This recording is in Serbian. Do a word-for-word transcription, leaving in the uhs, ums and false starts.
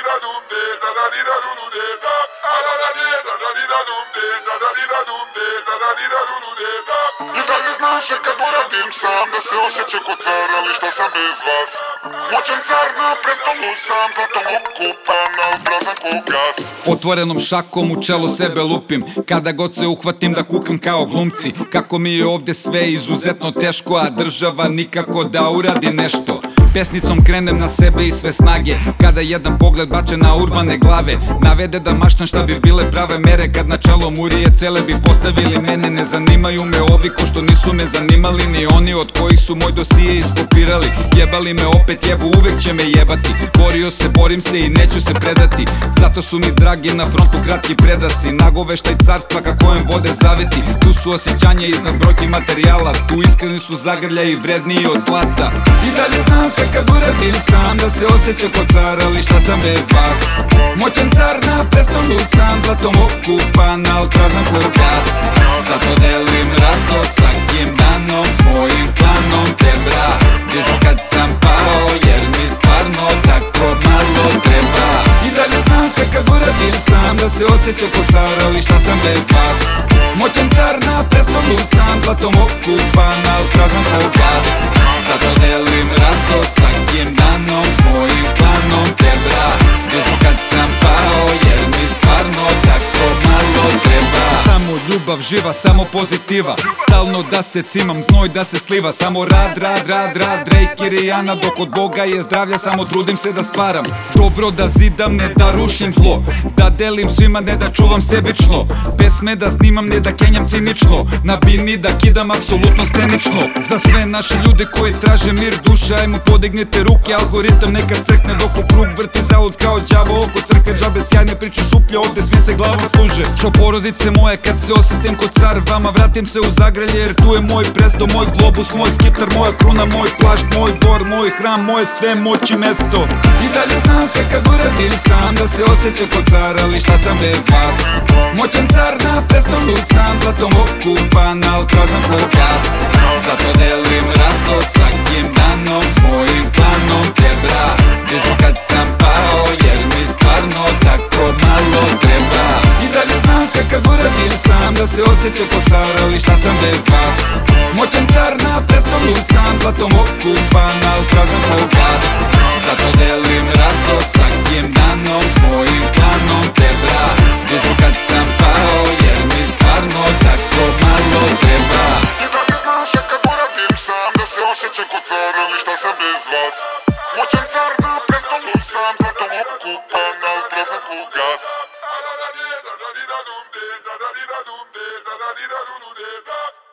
I dalje znam se kad uradim sam da se osjećam ko car, ali šta sam bez vas. Moćan car na prestolu sam, zato okupan, al prazan ko gas. Otvorenom šakom u čelo sebe lupim, kada god se uhvatim da kukam kao glumci. Kako mi je ovde sve izuzetno teško, a država nikako da uradi nešto. Pesnicom krenem na sebe i sve snage, kada jedan pogled bače na urbane glave. Navede da maštam šta bi bile prave mere, kad na čelo murije cele bi postavili mene. Ne zanimaju me ovi ko što nisu me zanimali, ni oni od kojih su moj dosije iskopirali. Jebali me opet jebu, uvek će me jebati. Borio se, borim se i neću se predati, zato su mi dragi na frontu kratki predasi. Nagoveštaj carstva ka kojem vode zaveti, tu su osjećanja iznad brojki materijala. Tu iskreni su zagrljaji vredniji od zlata. I dalje znam sve kad uradim sam da se osjećam ko car, ali šta sam bez vas. Moćan car na prestolu sam, zlatom okupan, al prazan ko gas. Zato delim radost svakim danom s mojim klanom te bra. Dižu kad sam pao jer mi stvarno tako malo treba. I dalje znam sve kad uradim sam da se osjećam ko car, ali šta sam bez vas. Moćan car na prestolu sam, zlatom okupan, al prazan ko gas. Zato delim radost svakim danom s mojim klanom te bra. Dižu kad sam pao jer mi stvarno tako malo treba. Samo ljubav živa, samo pozitiva, stalno da se cimam, znoj da se sliva. Samo rad, rad, rad, rad, Drake i Rihanna, dok od Boga je zdravlja samo trudim se da stvaram. Dobro da zidam, ne da rušim zlo, da delim svima, ne da čuvam sebično. Pesme da snimam, ne da kenjam cinično, na bini da kidam apsolutno stenično. Za sve naše ljude koji traže mir duše, ajmo podignite ruke, algoritam neka crkne dok u krug vrti zalud kao đavo oko crkve. Džabe sjajne priče šuplje, ovde svi se glavom služe. Šo porodice moje kad se osjetim ko car, vama vratim se u zagrelje jer tu je moj presto, moj globus, moj skiptar, moja kruna, moj plašt, moj dvor, moj hram, moje sve moći mesto. I dalje znam sve kad uradim sam da se osjećam ko car, ali šta sam bez vas. Moćan car na prestolu sam, zlatom okupan, al prazan ko gas. Zato delim radost svakim danom s mojim klanom te bra. Dižu kad sam pao jer mi stvarno tako malo treba. I dalje znam sve kad uradim sam da se osjećam ko car, ali šta sam bez vas. Moćan car na prestolu sam, zlatom okupan, al prazan ko gas. Zato delim radost svakim danom s mojim klanom te bra. Dižu kad sam pao jer mi stvarno tako malo treba. I dalje znam sve kad uradim sam da se osjećam ko car, ali šta sam bez vas. Moćan car na prestolu sam, zlatom okupan, al prazan ko gas. Da da da da da da da da da da da da da da da da da da da da